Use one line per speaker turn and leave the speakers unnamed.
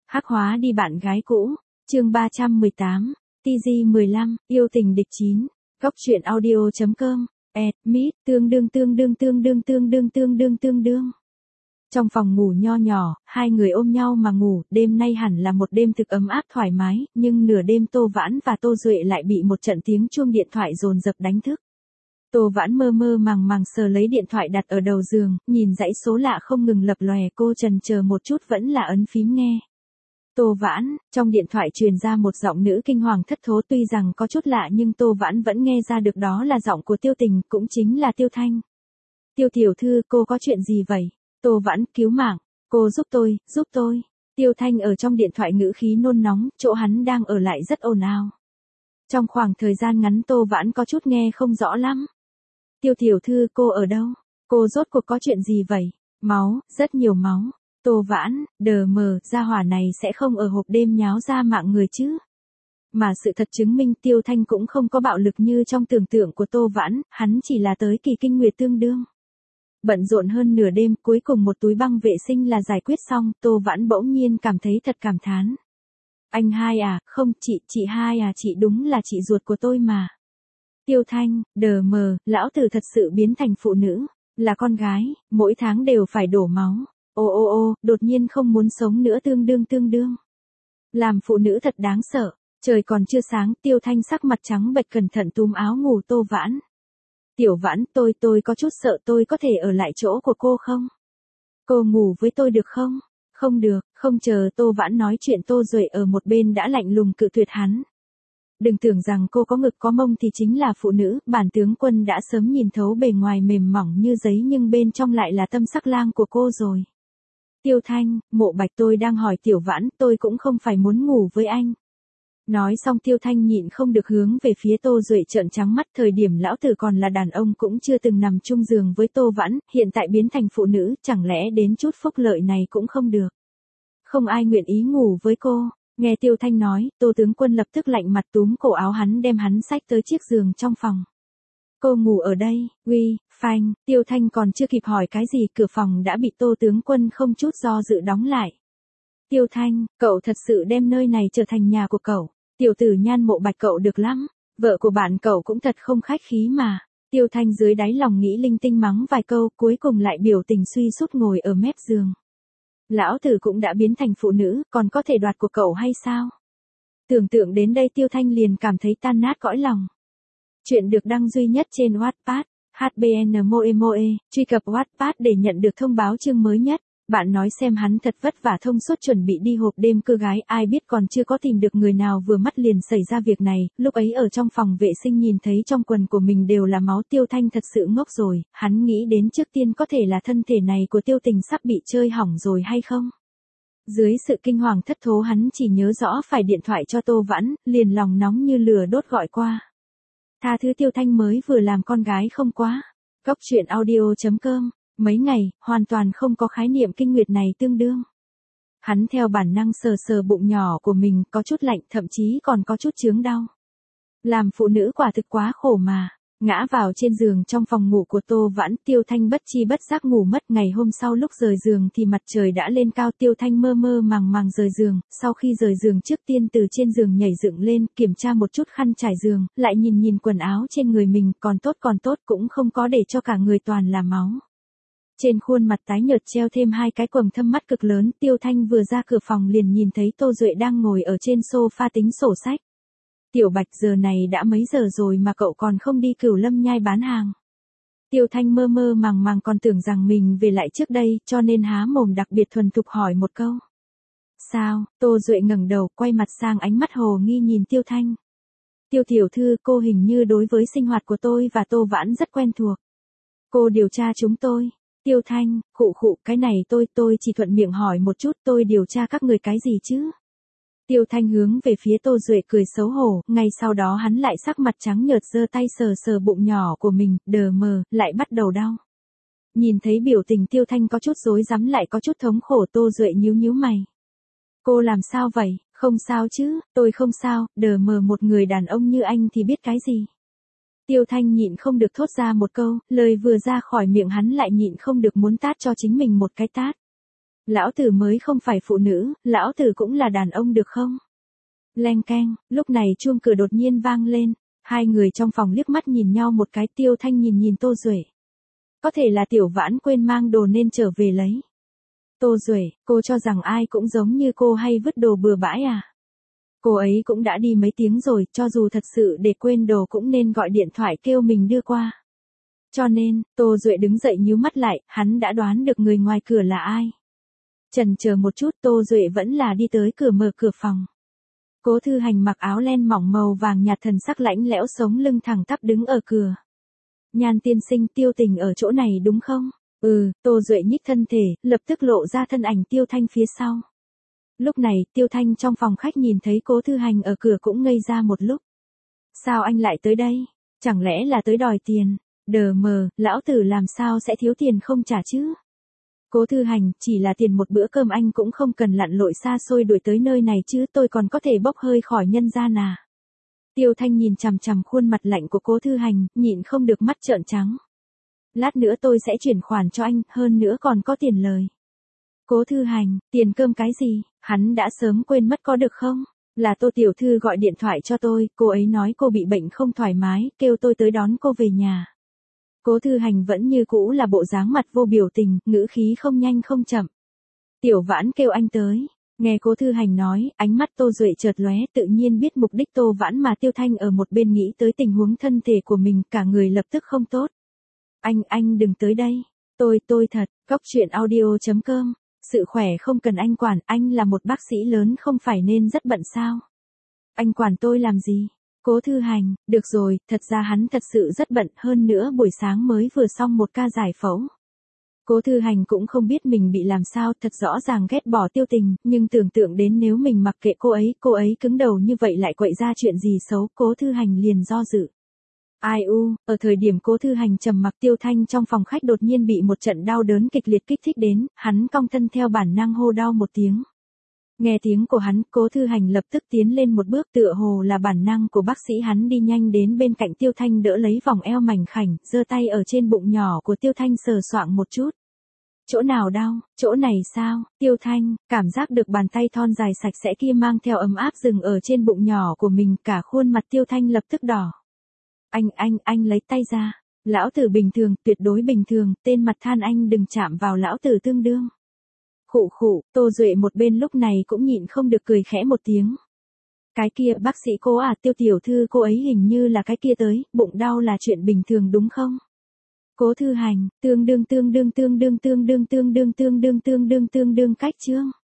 Hắc hóa đi bạn gái cũ, chương 318, TG15, yêu tình địch 9, góc truyện audio.com, admit, tương đương. Trong phòng ngủ nho nhỏ, hai người ôm nhau mà ngủ, đêm nay hẳn là một đêm thực ấm áp thoải mái, nhưng nửa đêm Tô Vãn và Tô Duệ lại bị một trận tiếng chuông điện thoại dồn dập đánh thức. Tô Vãn mơ mơ màng màng sờ lấy điện thoại đặt ở đầu giường, nhìn dãy số lạ không ngừng lập lòe, cô chần chờ một chút vẫn là ấn phím nghe. Tô Vãn, trong điện thoại truyền ra một giọng nữ kinh hoàng thất thố, tuy rằng có chút lạ nhưng Tô Vãn vẫn nghe ra được đó là giọng của Tiêu Tình, cũng chính là Tiêu Thanh. Tiêu tiểu thư, cô có chuyện gì vậy? Tô Vãn, cứu mạng, cô giúp tôi. Tiêu Thanh ở trong điện thoại ngữ khí nôn nóng, chỗ hắn đang ở lại rất ồn ào. Trong khoảng thời gian ngắn Tô Vãn có chút nghe không rõ lắm. Tiêu tiểu thư, cô ở đâu? Cô rốt cuộc có chuyện gì vậy? Máu, rất nhiều máu. Tô Vãn, đờ mờ, gia hỏa này sẽ không ở hộp đêm nháo ra mạng người chứ. Mà sự thật chứng minh Tiêu Thanh cũng không có bạo lực như trong tưởng tượng của Tô Vãn, hắn chỉ là tới kỳ kinh nguyệt tương đương. Bận rộn hơn nửa đêm, cuối cùng một túi băng vệ sinh là giải quyết xong, Tô Vãn bỗng nhiên cảm thấy thật cảm thán. Anh hai à, không, chị hai à, chị đúng là chị ruột của tôi mà. Tiêu Thanh, đờ mờ, lão tử thật sự biến thành phụ nữ, là con gái, mỗi tháng đều phải đổ máu. Ô, đột nhiên không muốn sống nữa, tương đương. Làm phụ nữ thật đáng sợ. Trời còn chưa sáng, Tiêu Thanh sắc mặt trắng bệch cẩn thận túm áo ngủ Tô Vãn. Tiểu Vãn, tôi có chút sợ, tôi có thể ở lại chỗ của cô không? Cô ngủ với tôi được không? Không được, không. Chờ Tô Vãn nói chuyện, Tô Duệ ở một bên đã lạnh lùng cự tuyệt hắn. Đừng tưởng rằng cô có ngực có mông thì chính là phụ nữ, bản tướng quân đã sớm nhìn thấu bề ngoài mềm mỏng như giấy nhưng bên trong lại là tâm sắc lang của cô rồi. Tiêu Thanh, Mộ Bạch, tôi đang hỏi Tiểu Vãn, tôi cũng không phải muốn ngủ với anh. Nói xong Tiêu Thanh nhịn không được hướng về phía Tô Duệ trợn trắng mắt, thời điểm lão tử còn là đàn ông cũng chưa từng nằm chung giường với Tô Vãn, hiện tại biến thành phụ nữ, chẳng lẽ đến chút phúc lợi này cũng không được. Không ai nguyện ý ngủ với cô. Nghe Tiêu Thanh nói, Tô tướng quân lập tức lạnh mặt túm cổ áo hắn, đem hắn xách tới chiếc giường trong phòng. Cô ngủ ở đây, phanh, Tiêu Thanh còn chưa kịp hỏi cái gì, cửa phòng đã bị Tô tướng quân không chút do dự đóng lại. Tiêu Thanh, cậu thật sự đem nơi này trở thành nhà của cậu. Tiểu tử Nhan Mộ Bạch, cậu được lắm. Vợ của bạn cậu cũng thật không khách khí mà. Tiêu Thanh dưới đáy lòng nghĩ linh tinh mắng vài câu, cuối cùng lại biểu tình suy sút ngồi ở mép giường. Lão tử cũng đã biến thành phụ nữ, còn có thể đoạt của cậu hay sao? Tưởng tượng đến đây Tiêu Thanh liền cảm thấy tan nát cõi lòng. Chuyện được đăng duy nhất trên Wattpad, HBN Moe, truy cập Wattpad để nhận được thông báo chương mới nhất. Bạn nói xem, hắn thật vất vả thông suốt chuẩn bị đi hộp đêm cưa gái, ai biết còn chưa có tìm được người nào vừa mắt liền xảy ra việc này, lúc ấy ở trong phòng vệ sinh nhìn thấy trong quần của mình đều là máu. Tiêu Thanh thật sự ngốc rồi, hắn nghĩ đến trước tiên có thể là thân thể này của Tiêu Tình sắp bị chơi hỏng rồi hay không. Dưới sự kinh hoàng thất thố hắn chỉ nhớ rõ phải điện thoại cho Tô Vãn, liền lòng nóng như lửa đốt gọi qua. Tha thứ Tiêu Thanh mới vừa làm con gái không quá. Góc truyện audio.com. Mấy ngày, hoàn toàn không có khái niệm kinh nguyệt này tương đương. Hắn theo bản năng sờ bụng nhỏ của mình, có chút lạnh, thậm chí còn có chút chướng đau. Làm phụ nữ quả thực quá khổ mà. Ngã vào trên giường trong phòng ngủ của Tô Vãn, Tiêu Thanh bất chi bất giác ngủ mất. Ngày hôm sau lúc rời giường thì mặt trời đã lên cao, Tiêu Thanh mơ màng màng rời giường, sau khi rời giường trước tiên từ trên giường nhảy dựng lên, kiểm tra một chút khăn trải giường, lại nhìn quần áo trên người mình, còn tốt cũng không có để cho cả người toàn là máu. Trên khuôn mặt tái nhợt treo thêm hai cái quầng thâm mắt cực lớn, Tiêu Thanh vừa ra cửa phòng liền nhìn thấy Tô Duệ đang ngồi ở trên sofa tính sổ sách. Tiểu Bạch, giờ này đã mấy giờ rồi mà cậu còn không đi Cửu Lâm Nhai bán hàng? Tiêu Thanh mơ màng còn tưởng rằng mình về lại trước đây, cho nên há mồm đặc biệt thuần thục hỏi một câu. Sao? Tô Duệ ngẩng đầu, quay mặt sang, ánh mắt hồ nghi nhìn Tiêu Thanh. Tiêu tiểu thư, cô hình như đối với sinh hoạt của tôi và Tô Vãn rất quen thuộc. Cô điều tra chúng tôi. Tiêu Thanh, khụ, cái này tôi chỉ thuận miệng hỏi một chút, tôi điều tra các người cái gì chứ? Tiêu Thanh hướng về phía Tô Duệ cười xấu hổ, ngay sau đó hắn lại sắc mặt trắng nhợt giơ tay sờ bụng nhỏ của mình, đờ mờ, lại bắt đầu đau. Nhìn thấy biểu tình Tiêu Thanh có chút rối rắm lại có chút thống khổ, Tô Duệ nhíu mày. Cô làm sao vậy? Không sao chứ, tôi không sao, đờ mờ, một người đàn ông như anh thì biết cái gì? Tiêu Thanh nhịn không được thốt ra một câu, lời vừa ra khỏi miệng hắn lại nhịn không được muốn tát cho chính mình một cái tát. Lão tử mới không phải phụ nữ, lão tử cũng là đàn ông được không? Leng keng, lúc này chuông cửa đột nhiên vang lên, hai người trong phòng liếc mắt nhìn nhau một cái. Tiêu Thanh nhìn nhìn Tô Duệ. Có thể là Tiểu Vãn quên mang đồ nên trở về lấy. Tô Duệ, cô cho rằng ai cũng giống như cô hay vứt đồ bừa bãi à? Cô ấy cũng đã đi mấy tiếng rồi, cho dù thật sự để quên đồ cũng nên gọi điện thoại kêu mình đưa qua. Cho nên, Tô Duệ đứng dậy nhíu mắt lại, hắn đã đoán được người ngoài cửa là ai. Chần chờ một chút, Tô Duệ vẫn là đi tới cửa mở cửa phòng. Cố Thư Hành mặc áo len mỏng màu vàng nhạt, thần sắc lãnh lẽo, sống lưng thẳng tắp đứng ở cửa. Nhan tiên sinh, Tiêu Tình ở chỗ này đúng không? Tô Duệ nhích thân thể, lập tức lộ ra thân ảnh Tiêu Thanh phía sau. Lúc này, Tiêu Thanh trong phòng khách nhìn thấy Cố Thư Hành ở cửa cũng ngây ra một lúc. Sao anh lại tới đây? Chẳng lẽ là tới đòi tiền? Đờ mờ, lão tử làm sao sẽ thiếu tiền không trả chứ? Cố Thư Hành, chỉ là tiền một bữa cơm anh cũng không cần lặn lội xa xôi đuổi tới nơi này chứ, tôi còn có thể bốc hơi khỏi nhân gian à. Tiêu Thanh nhìn chằm chằm khuôn mặt lạnh của Cố Thư Hành, nhịn không được mắt trợn trắng. Lát nữa tôi sẽ chuyển khoản cho anh, hơn nữa còn có tiền lời. Cố Thư Hành, tiền cơm cái gì, hắn đã sớm quên mất có được không? Là Tô tiểu thư gọi điện thoại cho tôi, cô ấy nói cô bị bệnh không thoải mái, kêu tôi tới đón cô về nhà. Cố Thư Hành vẫn như cũ là bộ dáng mặt vô biểu tình, ngữ khí không nhanh không chậm. Tiểu Vãn kêu anh tới. Nghe Cố Thư Hành nói, ánh mắt Tô Duệ chợt lóe, tự nhiên biết mục đích Tô Vãn mà Tiêu Thanh ở một bên nghĩ tới tình huống thân thể của mình, cả người lập tức không tốt. Anh đừng tới đây. Tôi thật, Góc Truyện Audio.com. Sự khỏe không cần anh quản, anh là một bác sĩ lớn không phải nên rất bận sao? Anh quản tôi làm gì? Cố Thư Hành, được rồi, thật ra hắn thật sự rất bận, hơn nữa buổi sáng mới vừa xong một ca giải phẫu. Cố Thư Hành cũng không biết mình bị làm sao, thật rõ ràng ghét bỏ Tiêu Tình, nhưng tưởng tượng đến nếu mình mặc kệ cô ấy cứng đầu như vậy lại quậy ra chuyện gì xấu, Cố Thư Hành liền do dự. Ở thời điểm Cố Thư Hành trầm mặc, Tiêu Thanh trong phòng khách đột nhiên bị một trận đau đớn kịch liệt kích thích đến, hắn cong thân theo bản năng hô đau một tiếng. Nghe tiếng của hắn, Cố Thư Hành lập tức tiến lên một bước, tựa hồ là bản năng của bác sĩ, hắn đi nhanh đến bên cạnh Tiêu Thanh đỡ lấy vòng eo mảnh khảnh, giơ tay ở trên bụng nhỏ của Tiêu Thanh sờ soạng một chút. Chỗ nào đau, chỗ này sao? Tiêu Thanh, cảm giác được bàn tay thon dài sạch sẽ kia mang theo ấm áp dừng ở trên bụng nhỏ của mình, cả khuôn mặt Tiêu Thanh lập tức đỏ. Anh lấy tay ra. Lão tử bình thường, tuyệt đối bình thường, tên mặt than, anh đừng chạm vào lão tử tương đương. Khụ, Tô Duệ một bên lúc này cũng nhịn không được cười khẽ một tiếng. Cái kia, bác sĩ cô à, Tiêu tiểu thư cô ấy hình như là cái kia tới, bụng đau là chuyện bình thường đúng không? Cố Thư Hành, tương đương cách chương.